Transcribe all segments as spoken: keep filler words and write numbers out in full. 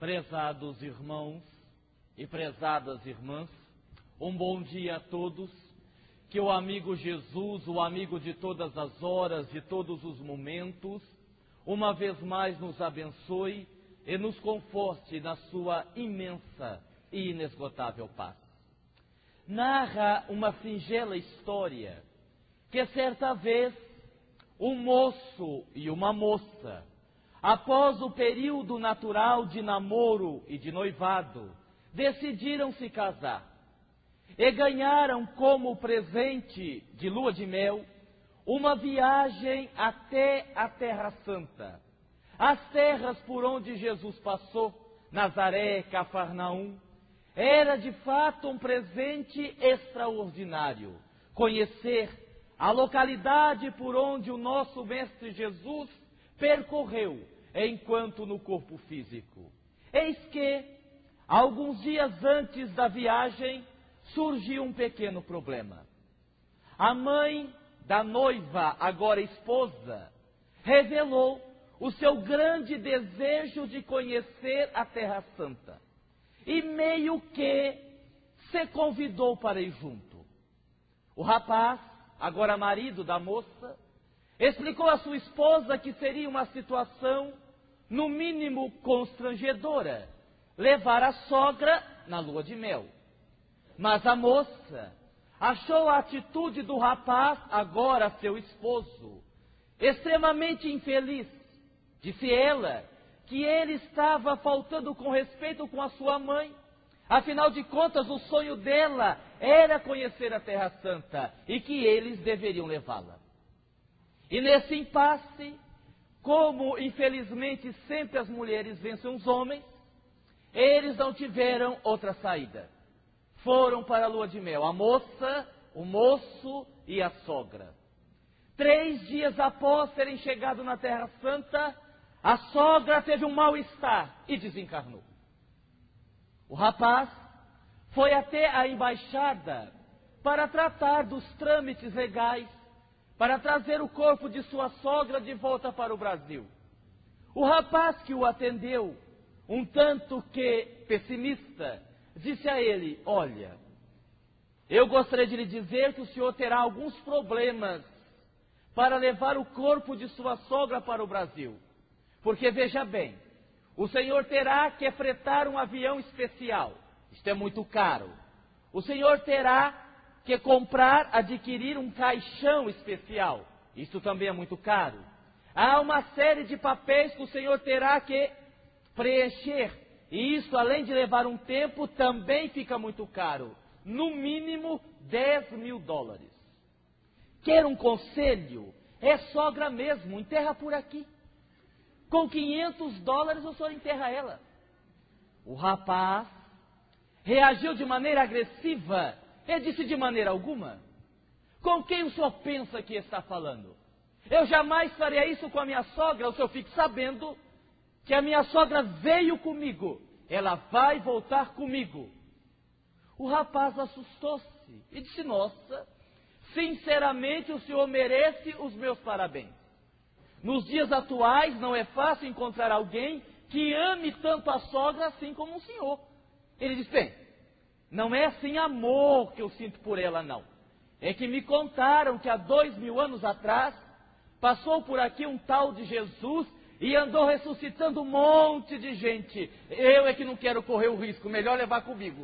Prezados irmãos e prezadas irmãs, um bom dia a todos. Que o amigo Jesus, o amigo de todas as horas, de todos os momentos, uma vez mais nos abençoe e nos conforte na sua imensa e inesgotável paz. Narra uma singela história que certa vez um moço e uma moça, após o período natural de namoro e de noivado, decidiram se casar e ganharam como presente de lua de mel uma viagem até a Terra Santa, as terras por onde Jesus passou, Nazaré, Cafarnaum. Era de fato um presente extraordinário conhecer a localidade por onde o nosso Mestre Jesus percorreu enquanto no corpo físico. Eis que, alguns dias antes da viagem, surgiu um pequeno problema. A mãe da noiva, agora esposa, revelou o seu grande desejo de conhecer a Terra Santa e meio que se convidou para ir junto. O rapaz, agora marido da moça, explicou à sua esposa que seria uma situação, no mínimo constrangedora, levar a sogra na lua de mel. Mas a moça achou a atitude do rapaz, agora seu esposo, extremamente infeliz. Disse ela que ele estava faltando com respeito com a sua mãe. Afinal de contas, o sonho dela era conhecer a Terra Santa e que eles deveriam levá-la. E nesse impasse, como infelizmente sempre as mulheres vencem os homens, eles não tiveram outra saída. Foram para a lua de mel, a moça, o moço e a sogra. Três dias após terem chegado na Terra Santa, a sogra teve um mal-estar e desencarnou. O rapaz foi até a embaixada para tratar dos trâmites legais, para trazer o corpo de sua sogra de volta para o Brasil. O rapaz que o atendeu, um tanto que pessimista, disse a ele: olha, eu gostaria de lhe dizer que o senhor terá alguns problemas para levar o corpo de sua sogra para o Brasil. Porque veja bem, o senhor terá que fretar um avião especial. Isto é muito caro. O senhor terá que comprar, adquirir um caixão especial. Isto também é muito caro. Há uma série de papéis que o senhor terá que preencher. E isso, além de levar um tempo, também fica muito caro. No mínimo dez mil dólares. Quer um conselho? É sogra mesmo, enterra por aqui. Com quinhentos dólares o senhor enterra ela. O rapaz reagiu de maneira agressiva e disse: de maneira alguma. Com quem o senhor pensa que está falando? Eu jamais faria isso com a minha sogra. O senhor fique sabendo que a minha sogra veio comigo, ela vai voltar comigo. O rapaz assustou-se e disse: nossa, sinceramente o senhor merece os meus parabéns. Nos dias atuais não é fácil encontrar alguém que ame tanto a sogra assim como o senhor. Ele disse: bem, não é assim amor que eu sinto por ela, não. É que me contaram que há dois mil anos atrás passou por aqui um tal de Jesus e andou ressuscitando um monte de gente. Eu é que não quero correr o risco, melhor levar comigo.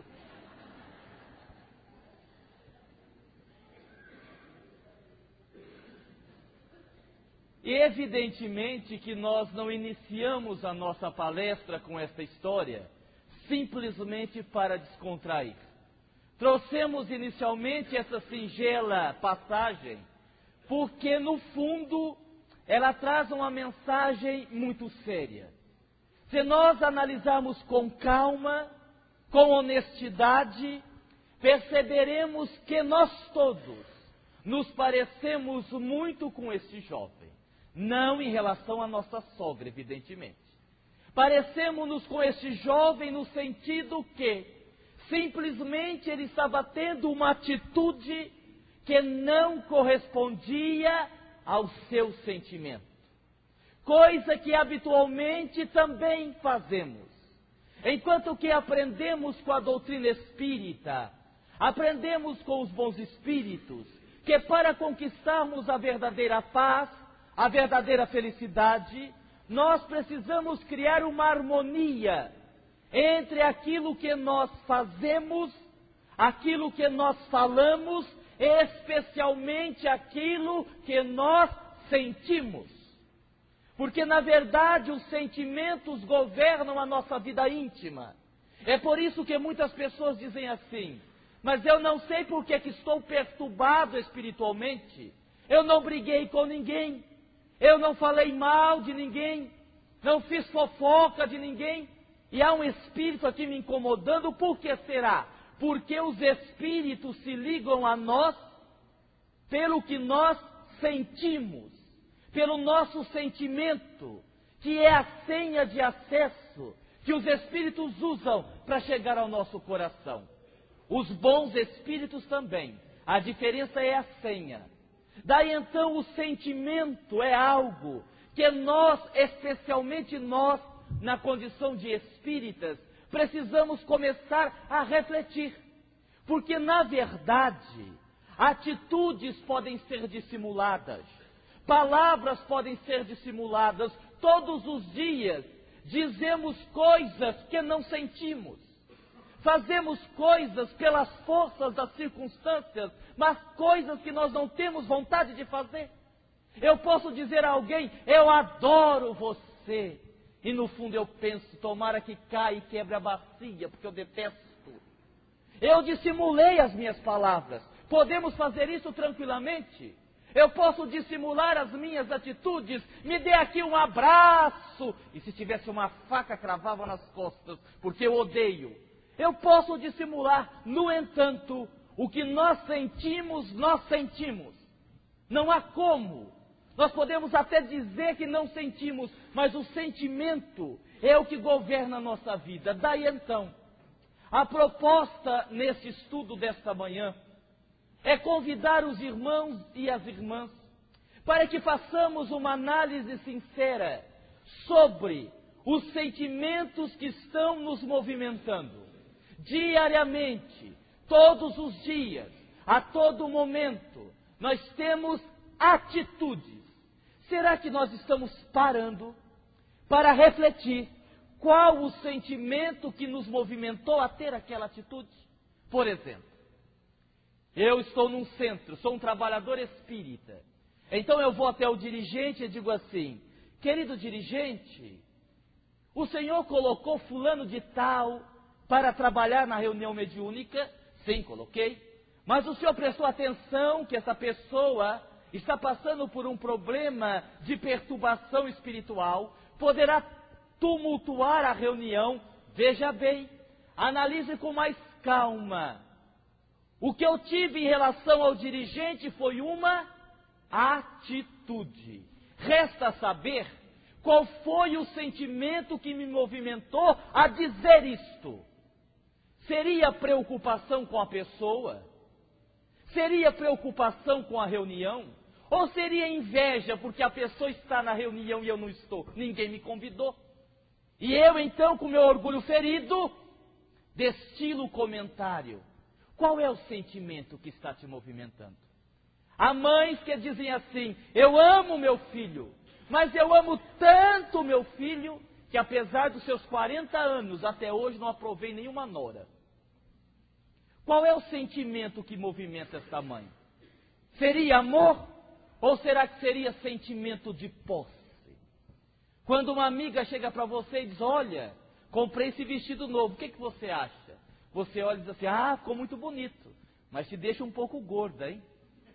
E evidentemente que nós não iniciamos a nossa palestra com esta história simplesmente para descontrair. Trouxemos inicialmente essa singela passagem porque, no fundo, ela traz uma mensagem muito séria. Se nós analisarmos com calma, com honestidade, perceberemos que nós todos nos parecemos muito com este jovem. Não em relação à nossa sogra, evidentemente. Parecemos-nos com este jovem no sentido que simplesmente ele estava tendo uma atitude que não correspondia ao seu sentimento. Coisa que habitualmente também fazemos. Enquanto que aprendemos com a doutrina espírita, aprendemos com os bons espíritos, que para conquistarmos a verdadeira paz, a verdadeira felicidade, nós precisamos criar uma harmonia entre aquilo que nós fazemos, aquilo que nós falamos, especialmente aquilo que nós sentimos. Porque, na verdade, os sentimentos governam a nossa vida íntima. É por isso que muitas pessoas dizem assim: mas eu não sei por que que estou perturbado espiritualmente. Eu não briguei com ninguém. Eu não falei mal de ninguém. Não fiz fofoca de ninguém. E há um espírito aqui me incomodando. Por que será? Porque os espíritos se ligam a nós pelo que nós sentimos. Pelo nosso sentimento, que é a senha de acesso que os espíritos usam para chegar ao nosso coração. Os bons espíritos também. A diferença é a senha. Daí então o sentimento é algo que nós, especialmente nós, na condição de espíritas, precisamos começar a refletir. Porque, na verdade, atitudes podem ser dissimuladas. Palavras podem ser dissimuladas. Todos os dias dizemos coisas que não sentimos. Fazemos coisas pelas forças das circunstâncias, mas coisas que nós não temos vontade de fazer. Eu posso dizer a alguém: eu adoro você. E no fundo eu penso: tomara que caia e quebre a bacia, porque eu detesto. Eu dissimulei as minhas palavras. Podemos fazer isso tranquilamente. Eu posso dissimular as minhas atitudes. Me dê aqui um abraço. E se tivesse uma faca, cravava nas costas, porque eu odeio. Eu posso dissimular. No entanto, o que nós sentimos, nós sentimos. Não há como. Nós podemos até dizer que não sentimos, mas o sentimento é o que governa a nossa vida. Daí então, a proposta nesse estudo desta manhã é convidar os irmãos e as irmãs para que façamos uma análise sincera sobre os sentimentos que estão nos movimentando diariamente, todos os dias, a todo momento. Nós temos atitudes. Será que nós estamos parando para refletir qual o sentimento que nos movimentou a ter aquela atitude? Por exemplo, eu estou num centro, sou um trabalhador espírita. Então eu vou até o dirigente e digo assim: querido dirigente, o senhor colocou fulano de tal para trabalhar na reunião mediúnica? Sim, coloquei. Mas o senhor prestou atenção que essa pessoa está passando por um problema de perturbação espiritual, poderá tumultuar a reunião? Veja bem, analise com mais calma. O que eu tive em relação ao dirigente foi uma atitude. Resta saber qual foi o sentimento que me movimentou a dizer isto. Seria preocupação com a pessoa? Seria preocupação com a reunião? Ou seria inveja porque a pessoa está na reunião e eu não estou? Ninguém me convidou. E eu então, com meu orgulho ferido, destilo o comentário. Qual é o sentimento que está te movimentando? Há mães que dizem assim: eu amo meu filho, mas eu amo tanto meu filho que apesar dos seus quarenta anos, até hoje não aprovei nenhuma nora. Qual é o sentimento que movimenta esta mãe? Seria amor? Ou será que seria sentimento de posse? Quando uma amiga chega para você e diz: olha, comprei esse vestido novo, o que, que você acha? Você olha e diz assim: ah, ficou muito bonito, mas te deixa um pouco gorda, hein?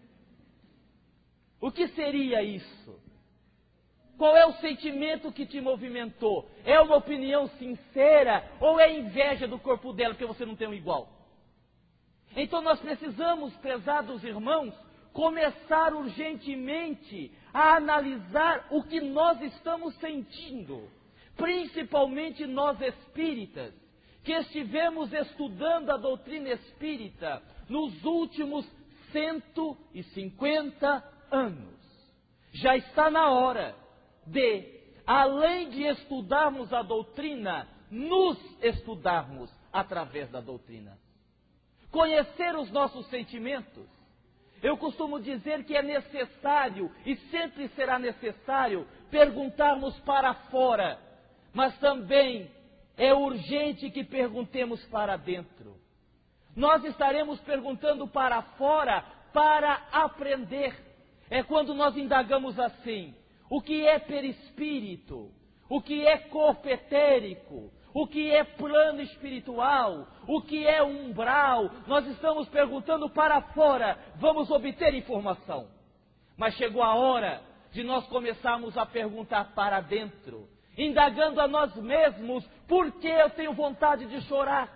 O que seria isso? Qual é o sentimento que te movimentou? É uma opinião sincera ou é inveja do corpo dela porque você não tem um igual? Então nós precisamos, prezados irmãos, começar urgentemente a analisar o que nós estamos sentindo, principalmente nós espíritas, que estivemos estudando a doutrina espírita nos últimos cento e cinquenta anos. Já está na hora de, além de estudarmos a doutrina nos estudarmos através da doutrina. Conhecer os nossos sentimentos. Eu costumo dizer que é necessário, e sempre será necessário, perguntarmos para fora, mas também é urgente que perguntemos para dentro. Nós estaremos perguntando para fora para aprender. É quando nós indagamos assim: o que é perispírito? O que é corpo etérico? O que é plano espiritual? O que é umbral? Nós estamos perguntando para fora, vamos obter informação. Mas chegou a hora de nós começarmos a perguntar para dentro, indagando a nós mesmos: por que eu tenho vontade de chorar?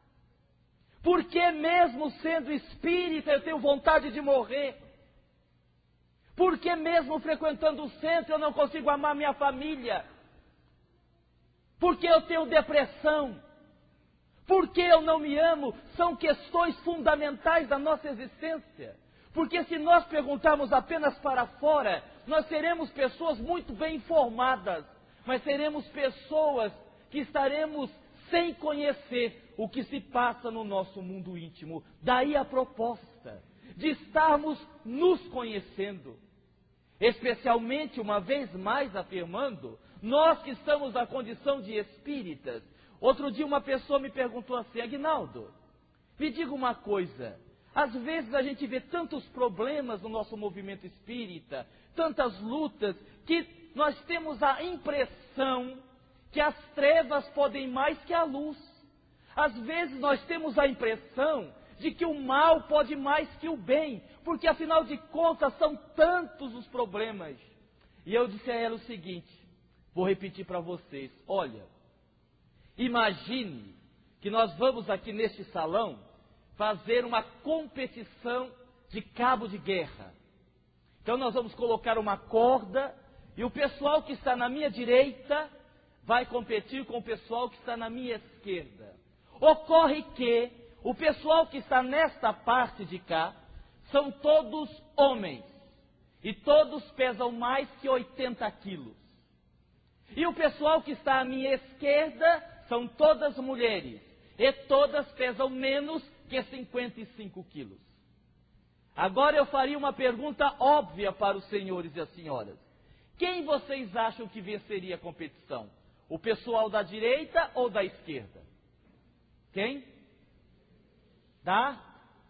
Por que mesmo sendo espírita eu tenho vontade de morrer? Por que mesmo frequentando o centro eu não consigo amar minha família? Por que eu tenho depressão? Por que eu não me amo? São questões fundamentais da nossa existência. Porque se nós perguntarmos apenas para fora, nós seremos pessoas muito bem informadas, mas seremos pessoas que estaremos sem conhecer o que se passa no nosso mundo íntimo. Daí a proposta de estarmos nos conhecendo. Especialmente, uma vez mais afirmando, nós que estamos na condição de espíritas. Outro dia uma pessoa me perguntou assim: Aguinaldo, me diga uma coisa, às vezes a gente vê tantos problemas no nosso movimento espírita, tantas lutas, que nós temos a impressão que as trevas podem mais que a luz. Às vezes nós temos a impressão de que o mal pode mais que o bem, porque afinal de contas são tantos os problemas. E eu disse a ela o seguinte, vou repetir para vocês: olha, imagine que nós vamos aqui neste salão fazer uma competição de cabo de guerra. Então nós vamos colocar uma corda e o pessoal que está na minha direita vai competir com o pessoal que está na minha esquerda. Ocorre que o pessoal que está nesta parte de cá são todos homens e todos pesam mais que oitenta quilos. E o pessoal que está à minha esquerda são todas mulheres e todas pesam menos que cinquenta e cinco quilos. Agora eu faria uma pergunta óbvia para os senhores e as senhoras: quem vocês acham que venceria a competição? O pessoal da direita ou da esquerda? Quem? Da?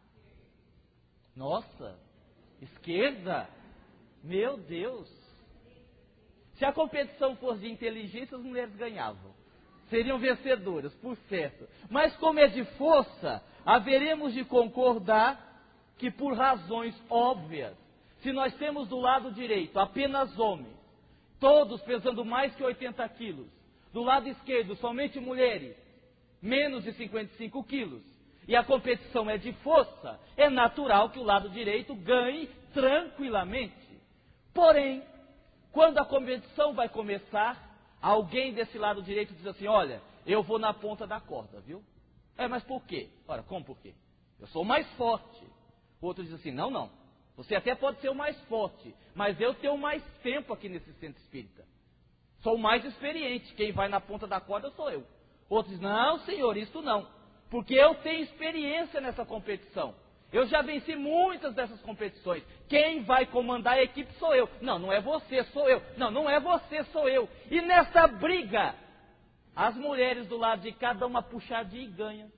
Nossa, esquerda? Meu Deus! Se a competição fosse de inteligência, as mulheres ganhavam. Seriam vencedoras, por certo. Mas como é de força, haveremos de concordar que por razões óbvias, se nós temos do lado direito apenas homens, todos pesando mais que oitenta quilos, do lado esquerdo somente mulheres, menos de cinquenta e cinco quilos, e a competição é de força, é natural que o lado direito ganhe tranquilamente. Porém, quando a competição vai começar, alguém desse lado direito diz assim: olha, eu vou na ponta da corda, viu? É, mas por quê? Ora, como por quê? Eu sou o mais forte. O outro diz assim: não, não, você até pode ser o mais forte, mas eu tenho mais tempo aqui nesse centro espírita. Sou o mais experiente, quem vai na ponta da corda sou eu. O outro diz: não, senhor, isso não, porque eu tenho experiência nessa competição. Eu já venci muitas dessas competições. Quem vai comandar a equipe sou eu. Não, não é você, sou eu. Não, não é você, sou eu. E nessa briga, as mulheres do lado de cá dão uma puxadinha e ganham.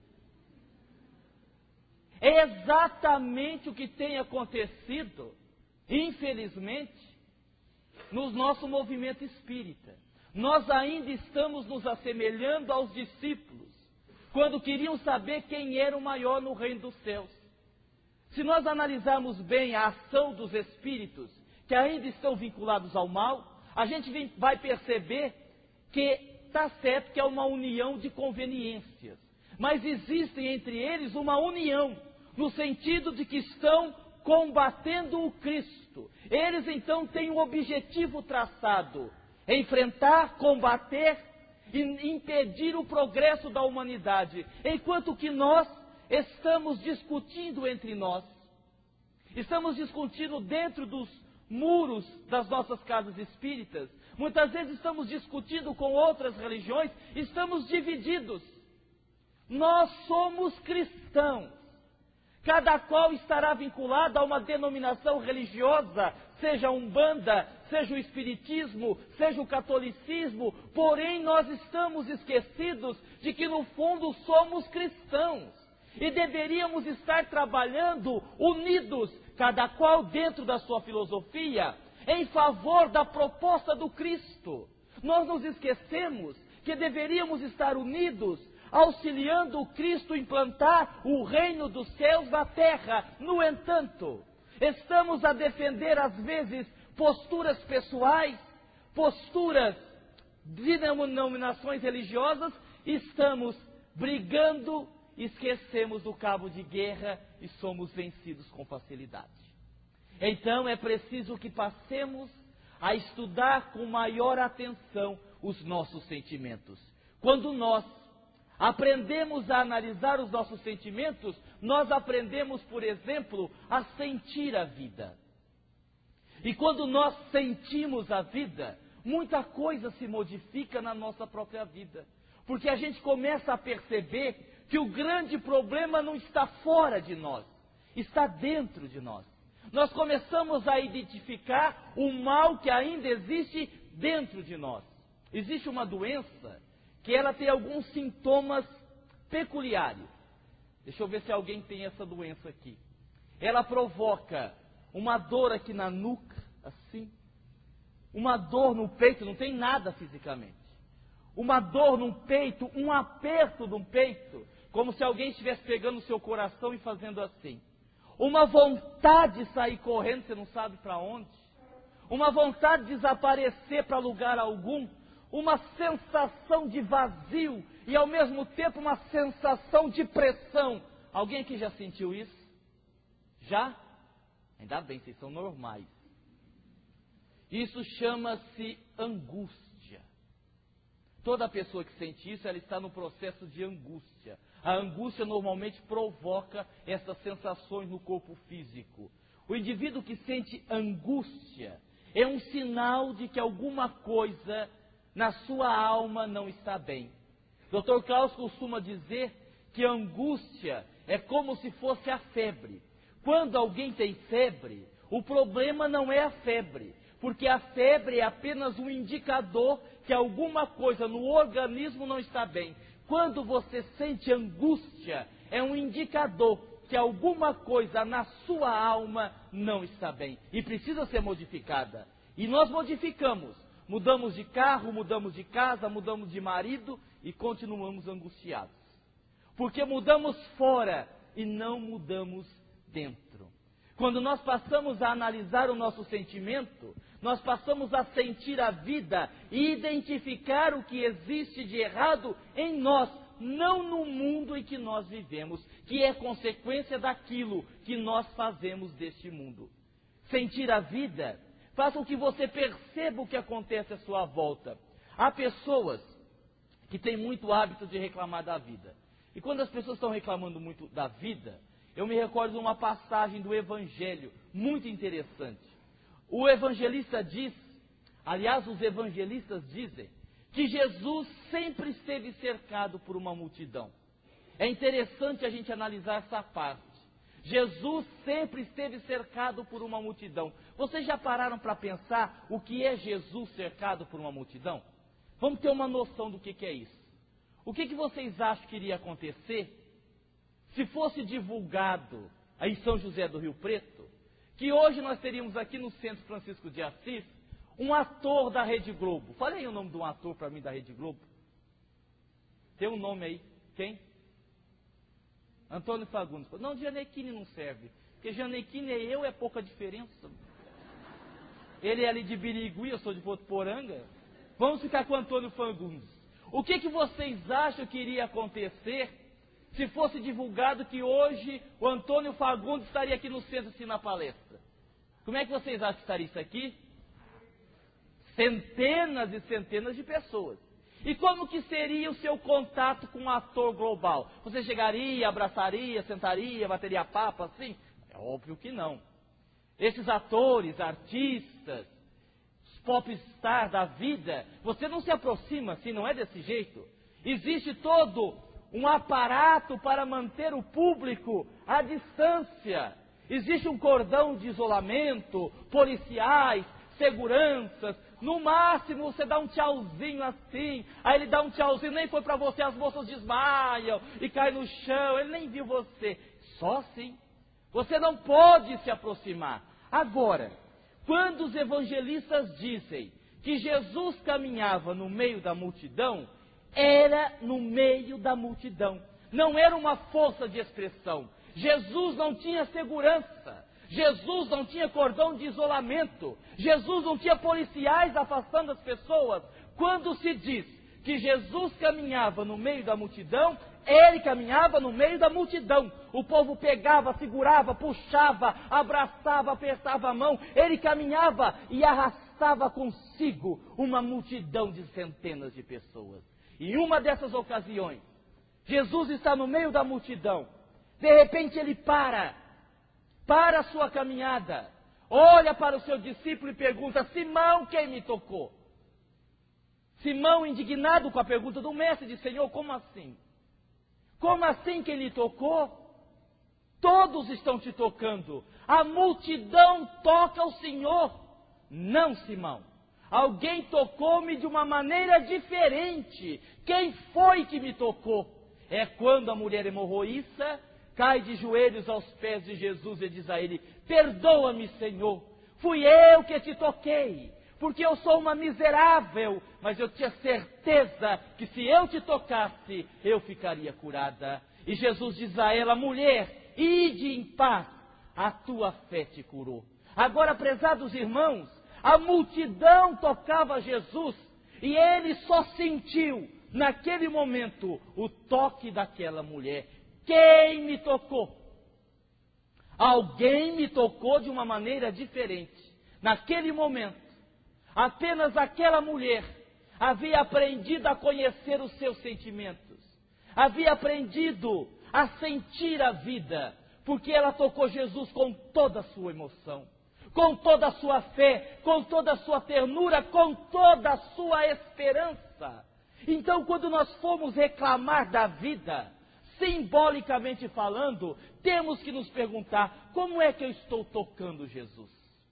É exatamente o que tem acontecido, infelizmente, no nosso movimento espírita. Nós ainda estamos nos assemelhando aos discípulos, quando queriam saber quem era o maior no reino dos céus. Se nós analisarmos bem a ação dos espíritos que ainda estão vinculados ao mal, a gente vai perceber que está certo que é uma união de conveniências, mas existe entre eles uma união, no sentido de que estão combatendo o Cristo. Eles então têm um objetivo traçado: enfrentar, combater e impedir o progresso da humanidade, enquanto que nós estamos discutindo entre nós, estamos discutindo dentro dos muros das nossas casas espíritas, Muitas vezes estamos discutindo com outras religiões, estamos divididos. Nós somos cristãos. Cada qual estará vinculado a uma denominação religiosa, seja a Umbanda, seja o Espiritismo, seja o Catolicismo, porém nós estamos esquecidos de que no fundo somos cristãos e deveríamos estar trabalhando unidos, cada qual dentro da sua filosofia, em favor da proposta do Cristo. Nós nos esquecemos que deveríamos estar unidos, auxiliando o Cristo a implantar o reino dos céus na terra. No entanto, estamos a defender às vezes posturas pessoais, posturas de denominações religiosas, estamos brigando, esquecemos do cabo de guerra e somos vencidos com facilidade. Então é preciso que passemos a estudar com maior atenção os nossos sentimentos. Quando nós aprendemos a analisar os nossos sentimentos, nós aprendemos, por exemplo, a sentir a vida. E quando nós sentimos a vida, muita coisa se modifica na nossa própria vida. Porque a gente começa a perceber que o grande problema não está fora de nós, está dentro de nós. Nós começamos a identificar o mal que ainda existe dentro de nós. Existe uma doença que ela tem alguns sintomas peculiares. Deixa eu ver se alguém tem essa doença aqui. Ela provoca uma dor aqui na nuca, assim. Uma dor no peito, não tem nada fisicamente. Uma dor no peito, um aperto no peito, como se alguém estivesse pegando o seu coração e fazendo assim. Uma vontade de sair correndo, você não sabe para onde. Uma vontade de desaparecer para lugar algum. Uma sensação de vazio e ao mesmo tempo uma sensação de pressão. Alguém aqui já sentiu isso? Já? Ainda bem, vocês são normais. Isso chama-se angústia. Toda pessoa que sente isso, ela está no processo de angústia. A angústia normalmente provoca essas sensações no corpo físico. O indivíduo que sente angústia é um sinal de que alguma coisa na sua alma não está bem. doutor Klaus costuma dizer que a angústia é como se fosse a febre. Quando alguém tem febre, o problema não é a febre, porque a febre é apenas um indicador que alguma coisa no organismo não está bem. Quando você sente angústia, é um indicador que alguma coisa na sua alma não está bem e precisa ser modificada. E nós modificamos. Mudamos de carro, mudamos de casa, mudamos de marido e continuamos angustiados. Porque mudamos fora e não mudamos dentro. Quando nós passamos a analisar o nosso sentimento, nós passamos a sentir a vida e identificar o que existe de errado em nós, não no mundo em que nós vivemos, que é consequência daquilo que nós fazemos deste mundo. Sentir a vida faz com que você perceba o que acontece à sua volta. Há pessoas que têm muito hábito de reclamar da vida. E quando as pessoas estão reclamando muito da vida, eu me recordo de uma passagem do Evangelho muito interessante. O evangelista diz, aliás, os evangelistas dizem, que Jesus sempre esteve cercado por uma multidão. É interessante a gente analisar essa parte. Jesus sempre esteve cercado por uma multidão. Vocês já pararam para pensar o que é Jesus cercado por uma multidão? Vamos ter uma noção do que, que é isso. O que, que vocês acham que iria acontecer se fosse divulgado aí em São José do Rio Preto, que hoje nós teríamos aqui no Centro Francisco de Assis, um ator da Rede Globo? Fale aí o nome de um ator para mim da Rede Globo. Tem um nome aí. Quem? Antônio Fagundes. Não, Gianecchini não serve. Porque Gianecchini e eu é pouca diferença. Ele é ali de Birigui, eu sou de Votuporanga. Vamos ficar com Antônio Fagundes. O que, que vocês acham que iria acontecer se fosse divulgado que hoje o Antônio Fagundes estaria aqui no centro assim na palestra? Como é que vocês acham que estaria isso aqui? Centenas e centenas de pessoas. E como que seria o seu contato com um ator global? Você chegaria, abraçaria, sentaria, bateria papo assim? É óbvio que não. Esses atores, artistas, popstar da vida, você não se aproxima assim, não é desse jeito. Existe todo um aparato para manter o público à distância. Existe um cordão de isolamento, policiais, seguranças. No máximo você dá um tchauzinho assim, aí ele dá um tchauzinho, nem foi para você, as moças desmaiam e caem no chão, ele nem viu você. Só assim. Você não pode se aproximar. Agora, quando os evangelistas dizem que Jesus caminhava no meio da multidão, era no meio da multidão. Não era uma força de expressão. Jesus não tinha segurança. Jesus não tinha cordão de isolamento. Jesus não tinha policiais afastando as pessoas. Quando se diz que Jesus caminhava no meio da multidão, ele caminhava no meio da multidão. O povo pegava, segurava, puxava, abraçava, apertava a mão. Ele caminhava e arrastava consigo uma multidão de centenas de pessoas. Em uma dessas ocasiões, Jesus está no meio da multidão. De repente ele para, para a sua caminhada, olha para o seu discípulo e pergunta: Simão, quem me tocou? Simão, indignado com a pergunta do mestre, diz: Senhor, como assim? Como assim quem lhe tocou? Todos estão te tocando. A multidão toca o Senhor. Não, Simão. Alguém tocou-me de uma maneira diferente. Quem foi que me tocou? É quando a mulher hemorroíça cai de joelhos aos pés de Jesus e diz a ele: perdoa-me, Senhor, fui eu que te toquei, porque eu sou uma miserável, mas eu tinha certeza que se eu te tocasse, eu ficaria curada. E Jesus diz a ela: mulher, ide em paz, a tua fé te curou. Agora, prezados irmãos, a multidão tocava Jesus e ele só sentiu naquele momento o toque daquela mulher. Quem me tocou? Alguém me tocou de uma maneira diferente. Naquele momento, apenas aquela mulher havia aprendido a conhecer os seus sentimentos, havia aprendido a sentir a vida, porque ela tocou Jesus com toda a sua emoção, com toda a sua fé, com toda a sua ternura, com toda a sua esperança. Então, quando nós formos reclamar da vida, simbolicamente falando, temos que nos perguntar: como é que eu estou tocando Jesus?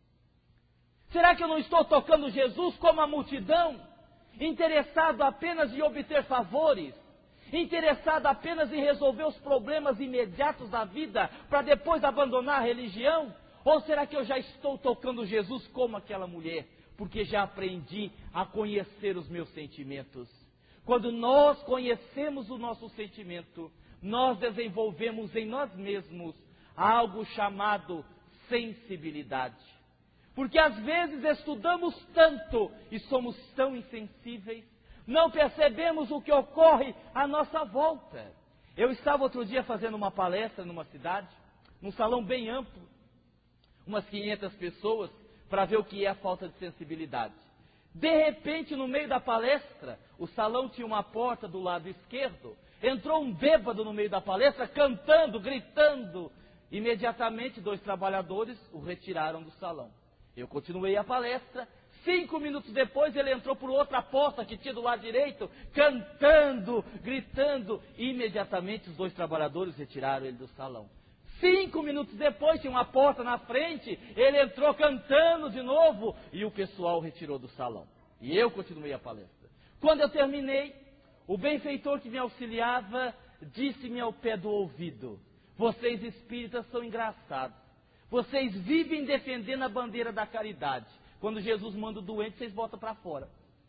Será que eu não estou tocando Jesus como a multidão, interessado apenas em obter favores, interessado apenas em resolver os problemas imediatos da vida, para depois abandonar a religião? Ou será que eu já estou tocando Jesus como aquela mulher, porque já aprendi a conhecer os meus sentimentos? Quando nós conhecemos o nosso sentimento, nós desenvolvemos em nós mesmos algo chamado sensibilidade. Porque às vezes estudamos tanto e somos tão insensíveis, não percebemos o que ocorre à nossa volta. Eu estava outro dia fazendo uma palestra numa cidade, num salão bem amplo, umas quinhentas pessoas, para ver o que é a falta de sensibilidade. De repente, no meio da palestra, o salão tinha uma porta do lado esquerdo, entrou um bêbado no meio da palestra, cantando, gritando. Imediatamente, dois trabalhadores o retiraram do salão. Eu continuei a palestra. Cinco minutos depois, ele entrou por outra porta que tinha do lado direito, cantando, gritando. Imediatamente, os dois trabalhadores retiraram ele do salão. Cinco minutos depois, tinha uma porta na frente, ele entrou cantando de novo e o pessoal retirou do salão. E eu continuei a palestra. Quando eu terminei, o benfeitor que me auxiliava disse-me ao pé do ouvido: vocês espíritas são engraçados. Vocês vivem defendendo a bandeira da caridade. Quando Jesus manda o doente, vocês botam para fora.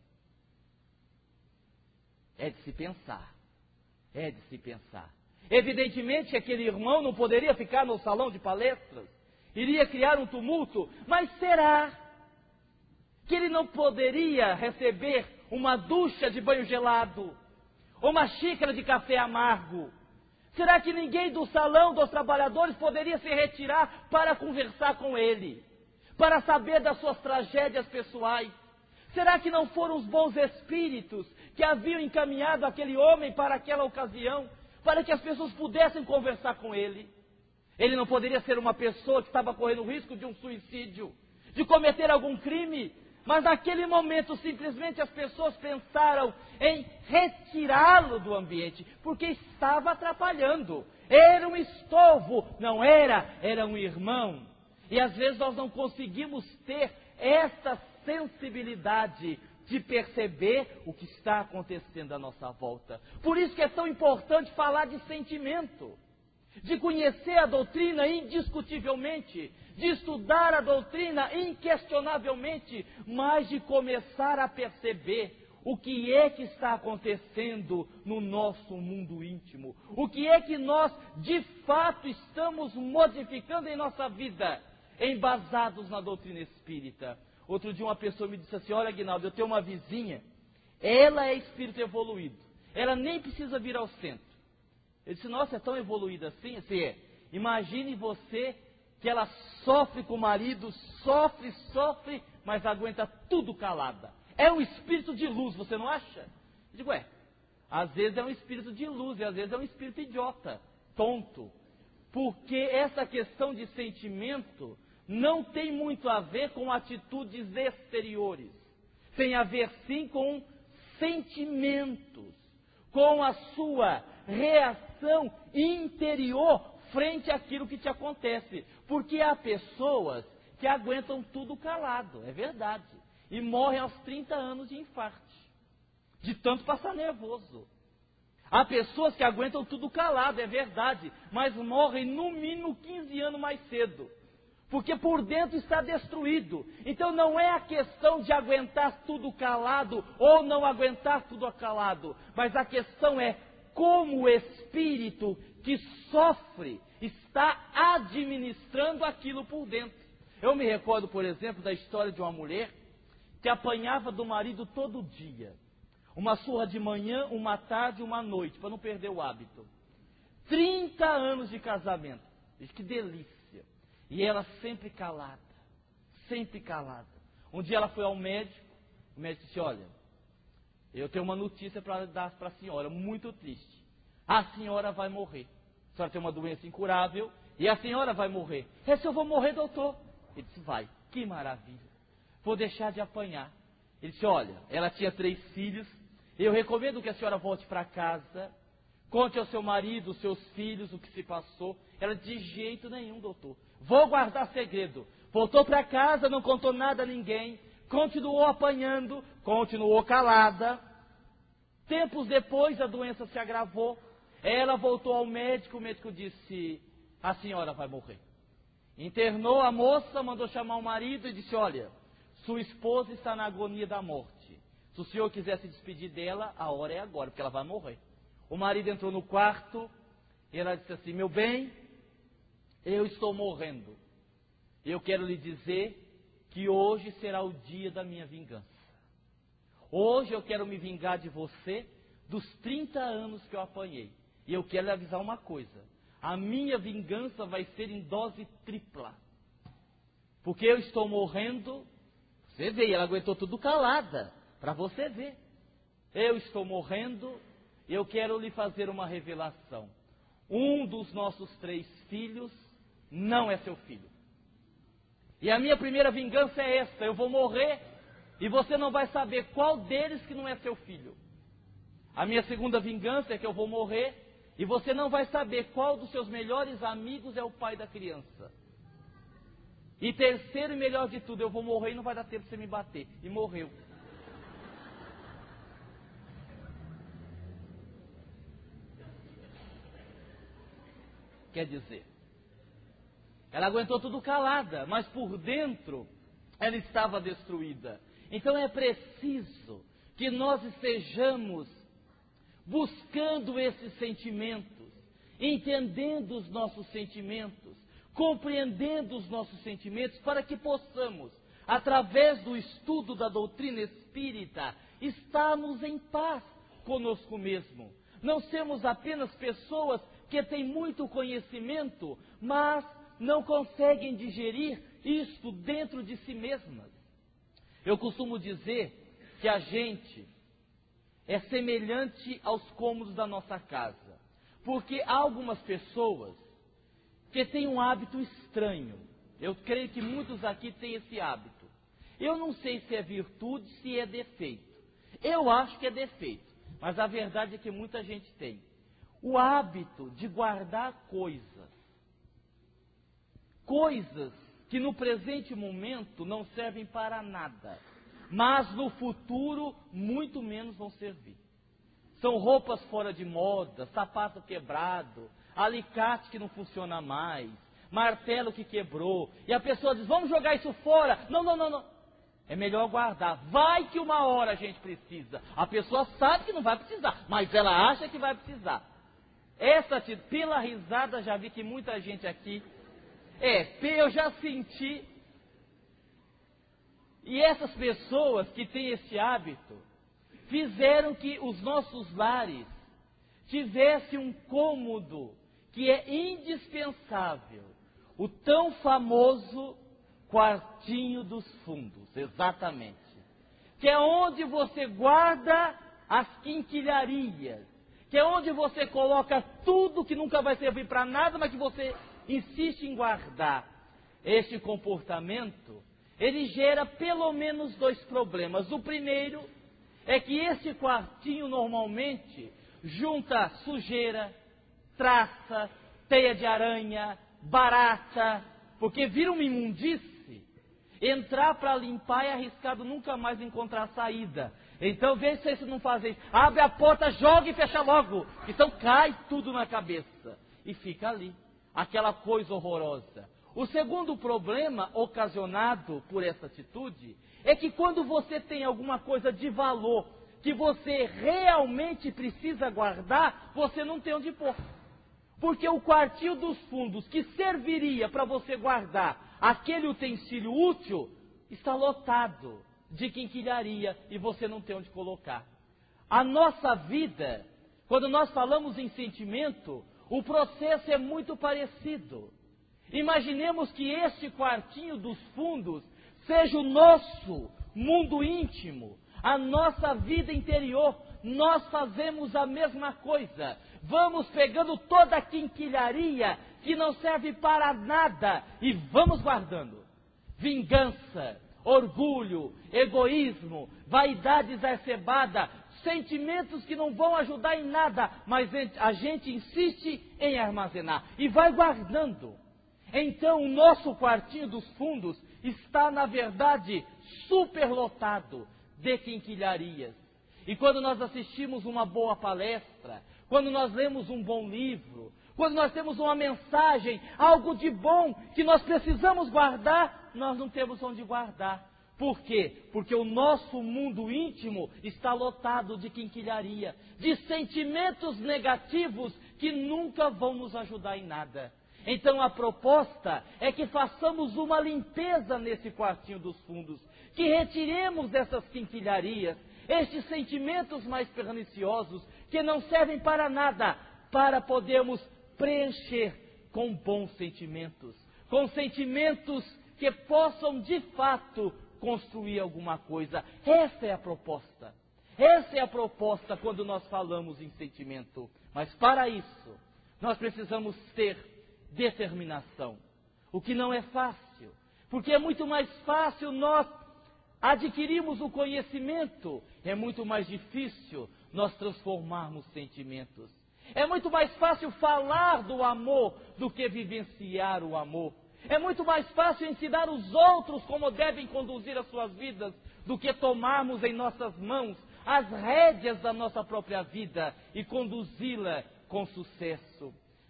É de se pensar. É de se pensar. Evidentemente, aquele irmão não poderia ficar no salão de palestras. Iria criar um tumulto. Mas será que ele não poderia receber uma ducha de banho gelado? Ou uma xícara de café amargo? Será que ninguém do salão dos trabalhadores poderia se retirar para conversar com ele? Para saber das suas tragédias pessoais? Será que não foram os bons espíritos que haviam encaminhado aquele homem para aquela ocasião, para que as pessoas pudessem conversar com ele? Ele não poderia ser uma pessoa que estava correndo o risco de um suicídio, de cometer algum crime, Mas naquele momento, simplesmente as pessoas pensaram em retirá-lo do ambiente, porque estava atrapalhando. Era um estorvo, não era, era um irmão. E às vezes nós não conseguimos ter essa sensibilidade de perceber o que está acontecendo à nossa volta. Por isso que é tão importante falar de sentimento, de conhecer a doutrina indiscutivelmente, de estudar a doutrina inquestionavelmente, mas de começar a perceber o que é que está acontecendo no nosso mundo íntimo, o que é que nós de fato estamos modificando em nossa vida, embasados na doutrina espírita. Outro dia uma pessoa me disse assim: olha, Aguinaldo, eu tenho uma vizinha, ela é espírito evoluído, ela nem precisa vir ao centro. Eu disse: nossa, é tão evoluída assim? Assim é. Imagine você que ela sofre com o marido, sofre, sofre, mas aguenta tudo calada. É um espírito de luz, você não acha? Eu digo: é, às vezes é um espírito de luz e às vezes é um espírito idiota, tonto. Porque essa questão de sentimento não tem muito a ver com atitudes exteriores. Tem a ver sim com sentimentos, com a sua reação interior frente àquilo que te acontece. Porque há pessoas que aguentam tudo calado, é verdade, e morrem aos trinta anos de infarto, de tanto passar nervoso. Há pessoas que aguentam tudo calado, é verdade, mas morrem no mínimo quinze anos mais cedo, porque por dentro está destruído. Então não é a questão de aguentar tudo calado ou não aguentar tudo calado, mas a questão é como o espírito que sofre está administrando aquilo por dentro. Eu me recordo, por exemplo, da história de uma mulher que apanhava do marido todo dia. Uma surra de manhã, uma tarde, uma noite, para não perder o hábito. trinta anos de casamento. Que delícia. E ela sempre calada, sempre calada. Um dia ela foi ao médico, o médico disse: olha, eu tenho uma notícia para dar para a senhora, muito triste. A senhora vai morrer. A senhora tem uma doença incurável e a senhora vai morrer. É, se eu vou morrer, doutor? Ele disse: vai, que maravilha. Vou deixar de apanhar. Ele disse: olha, ela tinha três filhos, eu recomendo que a senhora volte para casa, conte ao seu marido, aos seus filhos, o que se passou. Ela: de jeito nenhum, doutor, vou guardar segredo. Voltou para casa, não contou nada a ninguém, continuou apanhando, continuou calada. Tempos depois a doença se agravou, ela voltou ao médico, o médico disse: a senhora vai morrer. Internou a moça, mandou chamar o marido e disse: olha, sua esposa está na agonia da morte. Se o senhor quiser se despedir dela, a hora é agora, porque ela vai morrer. O marido entrou no quarto e ela disse assim: meu bem, eu estou morrendo. Eu quero lhe dizer que hoje será o dia da minha vingança. Hoje eu quero me vingar de você dos trinta anos que eu apanhei. E eu quero lhe avisar uma coisa: a minha vingança vai ser em dose tripla. Porque eu estou morrendo. Você vê, ela aguentou tudo calada, para você ver. Eu estou morrendo, eu quero lhe fazer uma revelação. Um dos nossos três filhos não é seu filho. E a minha primeira vingança é esta: eu vou morrer e você não vai saber qual deles que não é seu filho. A minha segunda vingança é que eu vou morrer e você não vai saber qual dos seus melhores amigos é o pai da criança. E terceiro e melhor de tudo, eu vou morrer e não vai dar tempo de você me bater. E morreu. Quer dizer, ela aguentou tudo calada, mas por dentro ela estava destruída. Então é preciso que nós estejamos buscando esses sentimentos, entendendo os nossos sentimentos, compreendendo os nossos sentimentos, para que possamos, através do estudo da doutrina espírita, estarmos em paz conosco mesmo. Não sermos apenas pessoas que têm muito conhecimento, mas não conseguem digerir isto dentro de si mesmas. Eu costumo dizer que a gente é semelhante aos cômodos da nossa casa, porque há algumas pessoas que têm um hábito estranho. Eu creio que muitos aqui têm esse hábito. Eu não sei se é virtude, se é defeito. Eu acho que é defeito, mas a verdade é que muita gente tem o hábito de guardar coisas. Coisas que no presente momento não servem para nada, mas no futuro muito menos vão servir. São roupas fora de moda, sapato quebrado, alicate que não funciona mais, martelo que quebrou, e a pessoa diz, vamos jogar isso fora. Não, não, não, não. É melhor guardar. Vai que uma hora a gente precisa. A pessoa sabe que não vai precisar, mas ela acha que vai precisar. Essa, pela risada, já vi que muita gente aqui, é, eu já senti. E essas pessoas que têm esse hábito, fizeram que os nossos lares tivessem um cômodo que é indispensável. O tão famoso quartinho dos fundos, exatamente. Que é onde você guarda as quinquilharias. Que é onde você coloca tudo que nunca vai servir para nada, mas que você insiste em guardar. Este comportamento, ele gera pelo menos dois problemas. O primeiro é que esse quartinho normalmente junta sujeira, traça, teia de aranha, barata, porque vira uma imundície. Entrar para limpar é arriscado nunca mais encontrar saída. Então veja se isso não faz isso. Abre a porta, joga e fecha logo. Então cai tudo na cabeça. E fica ali. Aquela coisa horrorosa. O segundo problema ocasionado por essa atitude é que quando você tem alguma coisa de valor que você realmente precisa guardar, você não tem onde pôr. Porque o quartinho dos fundos que serviria para você guardar aquele utensílio útil está lotado de quinquilharia e você não tem onde colocar. A nossa vida, quando nós falamos em sentimento, o processo é muito parecido. Imaginemos que este quartinho dos fundos seja o nosso mundo íntimo, a nossa vida interior. Nós fazemos a mesma coisa. Vamos pegando toda a quinquilharia que não serve para nada e vamos guardando. Vingança, orgulho, egoísmo, vaidade exacerbada, sentimentos que não vão ajudar em nada, mas a gente insiste em armazenar e vai guardando. Então o nosso quartinho dos fundos está, na verdade, superlotado de quinquilharias. E quando nós assistimos uma boa palestra, quando nós lemos um bom livro, quando nós temos uma mensagem, algo de bom que nós precisamos guardar, nós não temos onde guardar. Por quê? Porque o nosso mundo íntimo está lotado de quinquilharia, de sentimentos negativos que nunca vão nos ajudar em nada. Então a proposta é que façamos uma limpeza nesse quartinho dos fundos, que retiremos essas quinquilharias, estes sentimentos mais perniciosos que não servem para nada, para podermos preencher com bons sentimentos, com sentimentos que possam de fato construir alguma coisa. Essa é a proposta. Essa é a proposta quando nós falamos em sentimento. Mas para isso, nós precisamos ter determinação, o que não é fácil, porque é muito mais fácil nós adquirirmos o conhecimento, é muito mais difícil nós transformarmos sentimentos. É muito mais fácil falar do amor do que vivenciar o amor. É muito mais fácil ensinar os outros como devem conduzir as suas vidas do que tomarmos em nossas mãos as rédeas da nossa própria vida e conduzi-la com sucesso.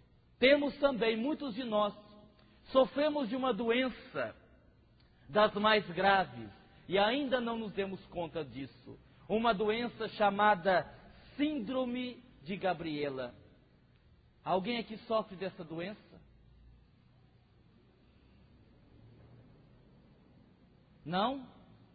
Temos também, muitos de nós, sofremos de uma doença das mais graves e ainda não nos demos conta disso. Uma doença chamada Síndrome de Gabriela. Alguém aqui sofre dessa doença? Não?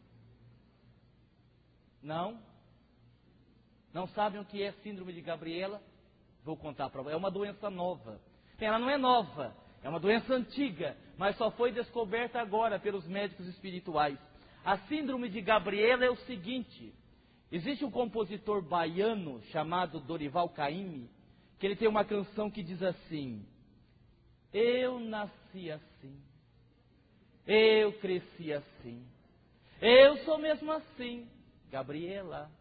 Não? Não sabem o que é Síndrome de Gabriela? Vou contar para vocês. É uma doença nova. Ela não é nova, é uma doença antiga, mas só foi descoberta agora pelos médicos espirituais. A Síndrome de Gabriela é o seguinte: existe um compositor baiano chamado Dorival Caymmi, que ele tem uma canção que diz assim: eu nasci assim, eu cresci assim, Eu sou mesmo assim, Gabriela.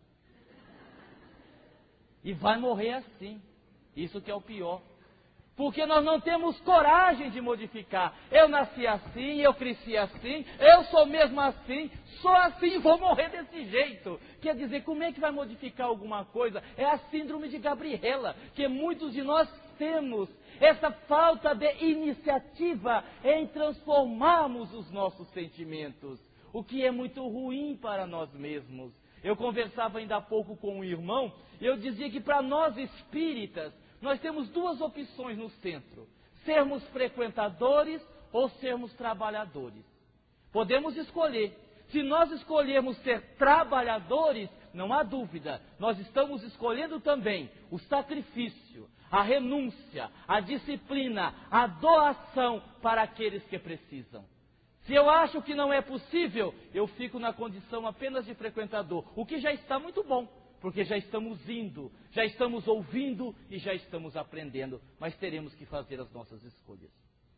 E vai morrer assim. Isso que é o pior. Porque nós não temos coragem de modificar. Eu nasci assim, eu cresci assim, eu sou mesmo assim, sou assim e vou morrer desse jeito. Quer dizer, como é que vai modificar alguma coisa? É a síndrome de Gabriela, que muitos de nós temos. Essa falta de iniciativa em transformarmos os nossos sentimentos. O que é muito ruim para nós mesmos. Eu conversava ainda há pouco com um irmão, e eu dizia que para nós espíritas, nós temos duas opções no centro: sermos frequentadores ou sermos trabalhadores. Podemos escolher. Se nós escolhermos ser trabalhadores, não há dúvida, nós estamos escolhendo também o sacrifício, a renúncia, a disciplina, a doação para aqueles que precisam. Se eu acho que não é possível, eu fico na condição apenas de frequentador, o que já está muito bom, porque já estamos indo, já estamos ouvindo e já estamos aprendendo, mas teremos que fazer as nossas escolhas.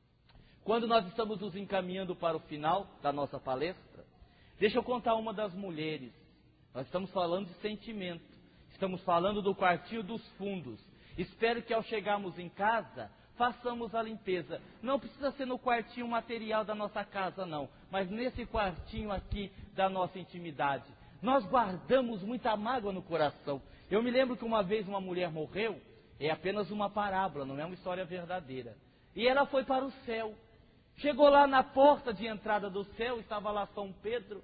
Quando nós estamos nos encaminhando para o final da nossa palestra, deixa eu contar uma das mulheres. Nós estamos falando de sentimento, estamos falando do quartinho dos fundos. Espero que ao chegarmos em casa, façamos a limpeza. Não precisa ser no quartinho material da nossa casa, não, mas nesse quartinho aqui da nossa intimidade. Nós guardamos muita mágoa no coração. Eu me lembro que uma vez uma mulher morreu, é apenas uma parábola, não é uma história verdadeira. E ela foi para o céu. Chegou lá na porta de entrada do céu, estava lá São Pedro.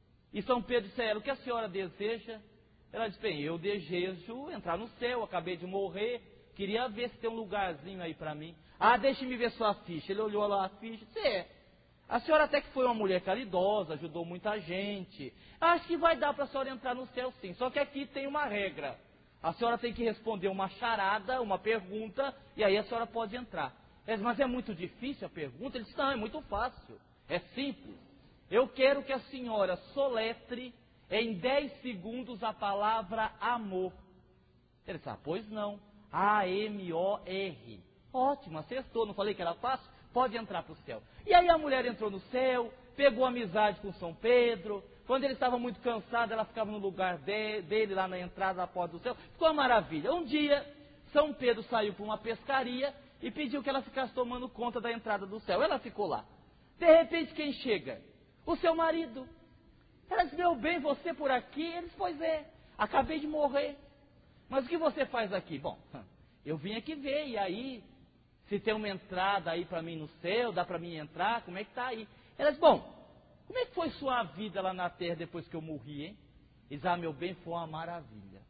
E São Pedro disse a ela: o que a senhora deseja? Ela disse: bem, eu desejo entrar no céu, acabei de morrer, queria ver se tem um lugarzinho aí para mim. Ah, deixe-me ver sua ficha. Ele olhou lá a ficha e disse: é, a senhora até que foi uma mulher caridosa, ajudou muita gente. Acho que vai dar para a senhora entrar no céu sim. Só que aqui tem uma regra. A senhora tem que responder uma charada, uma pergunta, e aí a senhora pode entrar. Ele disse: mas é muito difícil a pergunta? Ele disse: não, é muito fácil. É simples. Eu quero que a senhora soletre em dez segundos a palavra amor. Ele disse: ah, pois não. A M O R. Ótimo, acertou. Não falei que era fácil? Pode entrar para o céu. E aí a mulher entrou no céu, pegou amizade com São Pedro. Quando ele estava muito cansado, ela ficava no lugar de, dele, lá na entrada da porta do céu. Ficou uma maravilha. Um dia, São Pedro saiu para uma pescaria e pediu que ela ficasse tomando conta da entrada do céu. Ela ficou lá. De repente, quem chega? O seu marido. Ela disse: meu bem, você por aqui? Ele disse: pois é, acabei de morrer. Mas o que você faz aqui? Bom, eu vim aqui ver, e aí, se tem uma entrada aí para mim no céu, dá para mim entrar, como é que está aí? Ela disse: bom, como é que foi sua vida lá na terra depois que eu morri, hein? Ele disse: ah, meu bem, foi uma maravilha.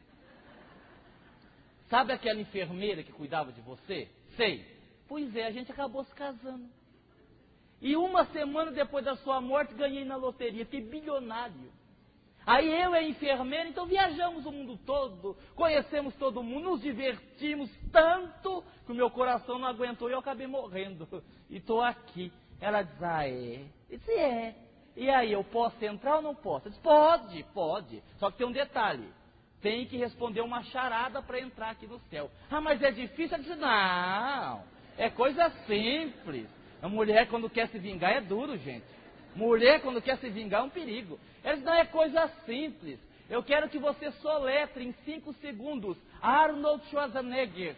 Sabe aquela enfermeira que cuidava de você? Sei. Pois é, a gente acabou se casando. E uma semana depois da sua morte, ganhei na loteria, fiquei bilionário. Aí eu e a enfermeira, então viajamos o mundo todo, conhecemos todo mundo, nos divertimos tanto que o meu coração não aguentou e eu acabei morrendo. E estou aqui. Ela diz: ah, é? Eu disse: é. E aí, eu posso entrar ou não posso? Eu disse: pode, pode. Só que tem um detalhe. Tem que responder uma charada para entrar aqui no céu. Ah, mas é difícil? Ela disse: não, é coisa simples. A mulher, quando quer se vingar, é duro, gente. Mulher, quando quer se vingar, é um perigo. Ela disse: não, é coisa simples. Eu quero que você soletre em cinco segundos Arnold Schwarzenegger.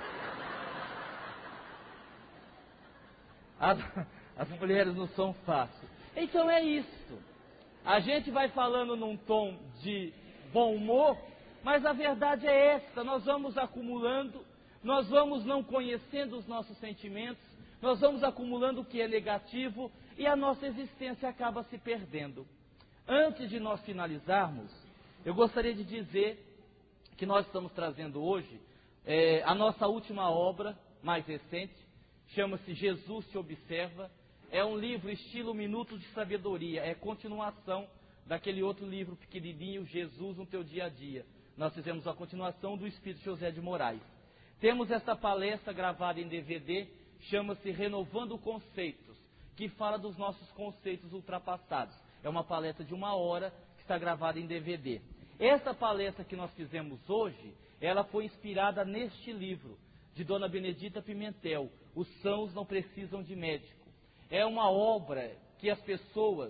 As, as mulheres não são fáceis. Então é isso. A gente vai falando num tom de bom humor, mas a verdade é esta: nós vamos acumulando, nós vamos não conhecendo os nossos sentimentos, nós vamos acumulando o que é negativo e a nossa existência acaba se perdendo. Antes de nós finalizarmos, eu gostaria de dizer que nós estamos trazendo hoje é, a nossa última obra, mais recente, chama-se Jesus Te Observa. É um livro estilo Minutos de Sabedoria, é continuação daquele outro livro pequenininho, Jesus no Teu Dia a Dia. Nós fizemos a continuação do Espírito José de Moraes. Temos essa palestra gravada em D V D, chama-se Renovando Conceitos, que fala dos nossos conceitos ultrapassados. É uma palestra de uma hora que está gravada em D V D. Essa palestra que nós fizemos hoje, ela foi inspirada neste livro, de Dona Benedita Pimentel, Os Sãos Não Precisam de Médico. É uma obra que as pessoas,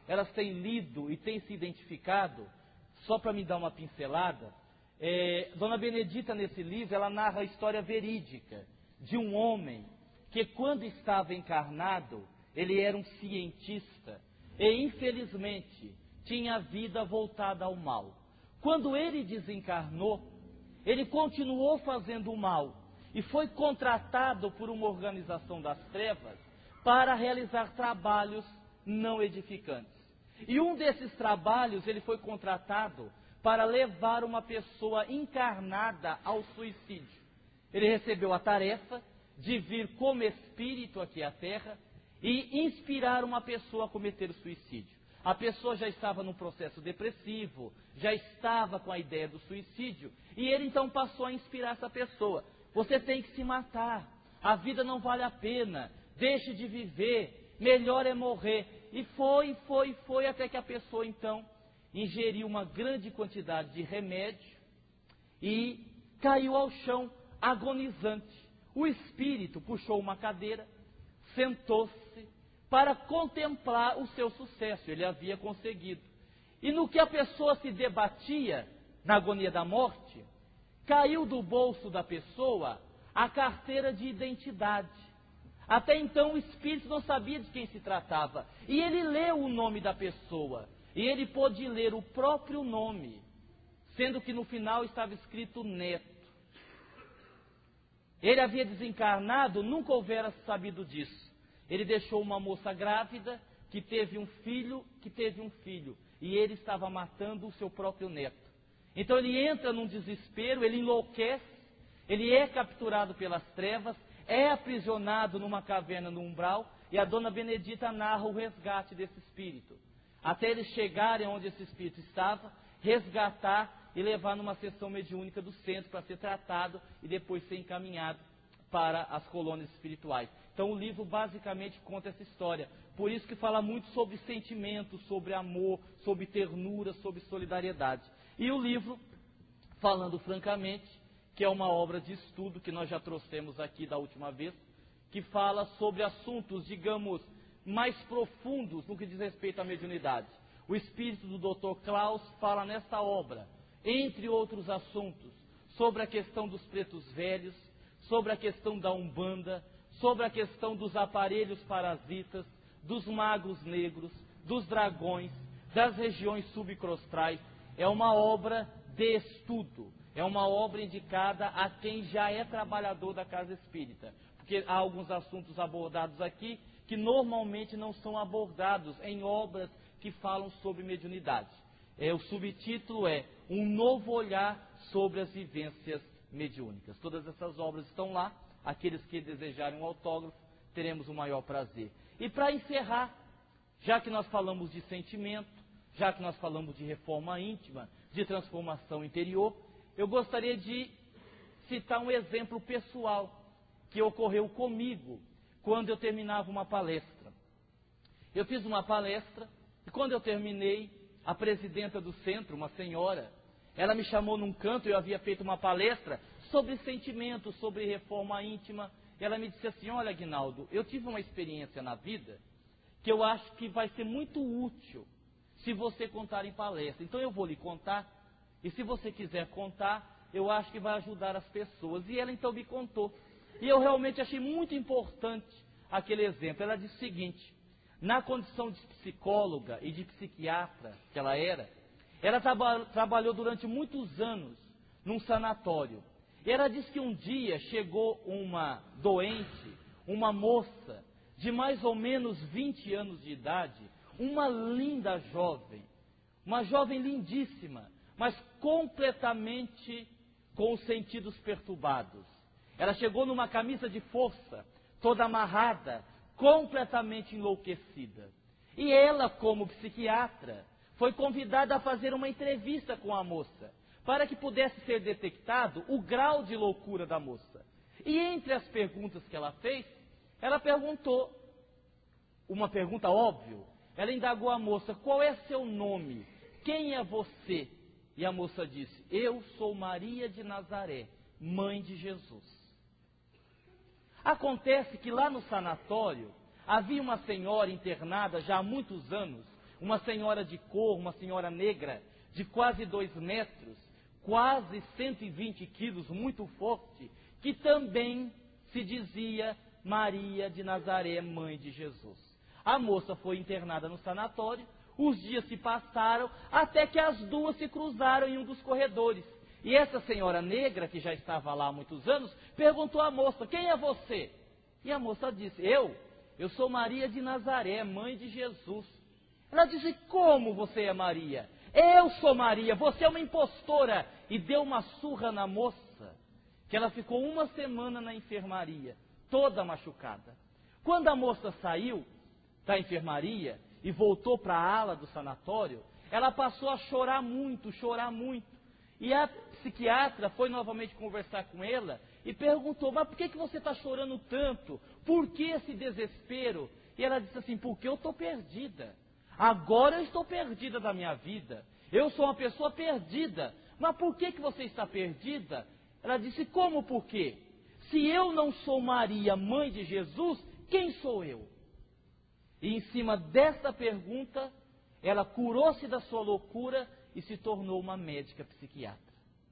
elas têm lido e têm se identificado, só para me dar uma pincelada, é, Dona Benedita, nesse livro, ela narra a história verídica de um homem que, quando estava encarnado, ele era um cientista e, infelizmente, tinha a vida voltada ao mal. Quando ele desencarnou, ele continuou fazendo o mal e foi contratado por uma organização das trevas para realizar trabalhos não edificantes. E um desses trabalhos, ele foi contratado para levar uma pessoa encarnada ao suicídio. Ele recebeu a tarefa de vir como espírito aqui à Terra e inspirar uma pessoa a cometer o suicídio. A pessoa já estava num processo depressivo, já estava com a ideia do suicídio, e ele então passou a inspirar essa pessoa. Você tem que se matar, a vida não vale a pena, deixe de viver, melhor é morrer. E foi, foi, foi, até que a pessoa então ingeriu uma grande quantidade de remédio e caiu ao chão agonizante. O espírito puxou uma cadeira, sentou-se para contemplar o seu sucesso. Ele havia conseguido. E no que a pessoa se debatia, na agonia da morte, caiu do bolso da pessoa a carteira de identidade. Até então o espírito não sabia de quem se tratava. E ele leu o nome da pessoa. E ele pôde ler o próprio nome, sendo que no final estava escrito Neto. Ele havia desencarnado, nunca houvera sabido disso. Ele deixou uma moça grávida, que teve um filho, que teve um filho. E ele estava matando o seu próprio neto. Então ele entra num desespero, ele enlouquece, ele é capturado pelas trevas, é aprisionado numa caverna no umbral, e a Dona Benedita narra o resgate desse espírito. Até eles chegarem onde esse espírito estava, resgatar e levar numa sessão mediúnica do centro para ser tratado e depois ser encaminhado para as colônias espirituais. Então o livro basicamente conta essa história. Por isso que fala muito sobre sentimentos, sobre amor, sobre ternura, sobre solidariedade. E o livro, falando francamente, que é uma obra de estudo que nós já trouxemos aqui da última vez, que fala sobre assuntos, digamos, mais profundos no que diz respeito à mediunidade. O espírito do doutor Klaus fala nesta obra, entre outros assuntos, sobre a questão dos pretos velhos, sobre a questão da Umbanda, sobre a questão dos aparelhos parasitas, dos magos negros, dos dragões, das regiões subcrostrais. É uma obra de estudo, é uma obra indicada a quem já é trabalhador da casa espírita, porque há alguns assuntos abordados aqui que normalmente não são abordados em obras que falam sobre mediunidade. É, o subtítulo é Um Novo Olhar sobre as Vivências Mediúnicas. Todas essas obras estão lá, aqueles que desejarem um autógrafo, teremos o maior prazer. E para encerrar, já que nós falamos de sentimento, já que nós falamos de reforma íntima, de transformação interior, eu gostaria de citar um exemplo pessoal que ocorreu comigo quando eu terminava uma palestra. Eu fiz uma palestra e quando eu terminei, a presidenta do centro, uma senhora, ela me chamou num canto, eu havia feito uma palestra sobre sentimentos, sobre reforma íntima. Ela me disse assim: olha, Aguinaldo, eu tive uma experiência na vida que eu acho que vai ser muito útil se você contar em palestra. Então eu vou lhe contar, e se você quiser contar, eu acho que vai ajudar as pessoas. E ela então me contou. E eu realmente achei muito importante aquele exemplo. Ela disse o seguinte: na condição de psicóloga e de psiquiatra que ela era, ela traba trabalhou durante muitos anos num sanatório. E ela disse que um dia chegou uma doente, uma moça de mais ou menos vinte anos de idade, uma linda jovem, uma jovem lindíssima, mas completamente com os sentidos perturbados. Ela chegou numa camisa de força, toda amarrada, completamente enlouquecida. E ela, como psiquiatra, foi convidada a fazer uma entrevista com a moça, para que pudesse ser detectado o grau de loucura da moça. E entre as perguntas que ela fez, ela perguntou, uma pergunta óbvia, ela indagou a moça: qual é seu nome? Quem é você? E a moça disse: eu sou Maria de Nazaré, mãe de Jesus. Acontece que lá no sanatório havia uma senhora internada já há muitos anos uma senhora de cor, uma senhora negra, de quase dois metros, quase cento e vinte quilos, muito forte, que também se dizia Maria de Nazaré, mãe de Jesus. A moça foi internada no sanatório, os dias se passaram, até que as duas se cruzaram em um dos corredores. E essa senhora negra, que já estava lá há muitos anos, perguntou à moça: quem é você? E a moça disse: eu? Eu sou Maria de Nazaré, mãe de Jesus. Ela disse: como você é Maria? Eu sou Maria, você é uma impostora. E deu uma surra na moça, que ela ficou uma semana na enfermaria, toda machucada. Quando a moça saiu da enfermaria e voltou para a ala do sanatório, ela passou a chorar muito, chorar muito. E a psiquiatra foi novamente conversar com ela e perguntou: mas por que, que você está chorando tanto? Por que esse desespero? E ela disse assim: porque eu estou perdida. Agora eu estou perdida da minha vida. Eu sou uma pessoa perdida. Mas por que, que você está perdida? Ela disse: como por quê? Se eu não sou Maria, mãe de Jesus, quem sou eu? E em cima desta pergunta, ela curou-se da sua loucura e se tornou uma médica psiquiatra.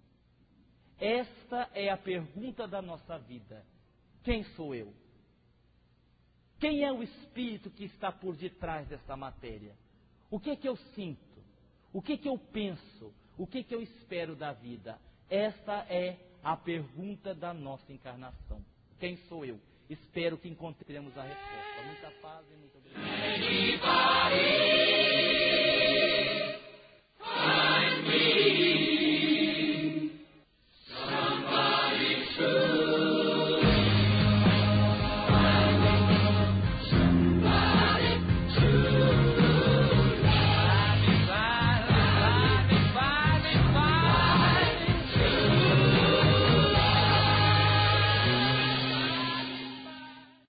Esta é a pergunta da nossa vida: quem sou eu? Quem é o espírito que está por detrás desta matéria? O que é que eu sinto? O que é que eu penso? O que é que eu espero da vida? Esta é a pergunta da nossa encarnação. Quem sou eu? Espero que encontremos a resposta. Muita paz e muito obrigado.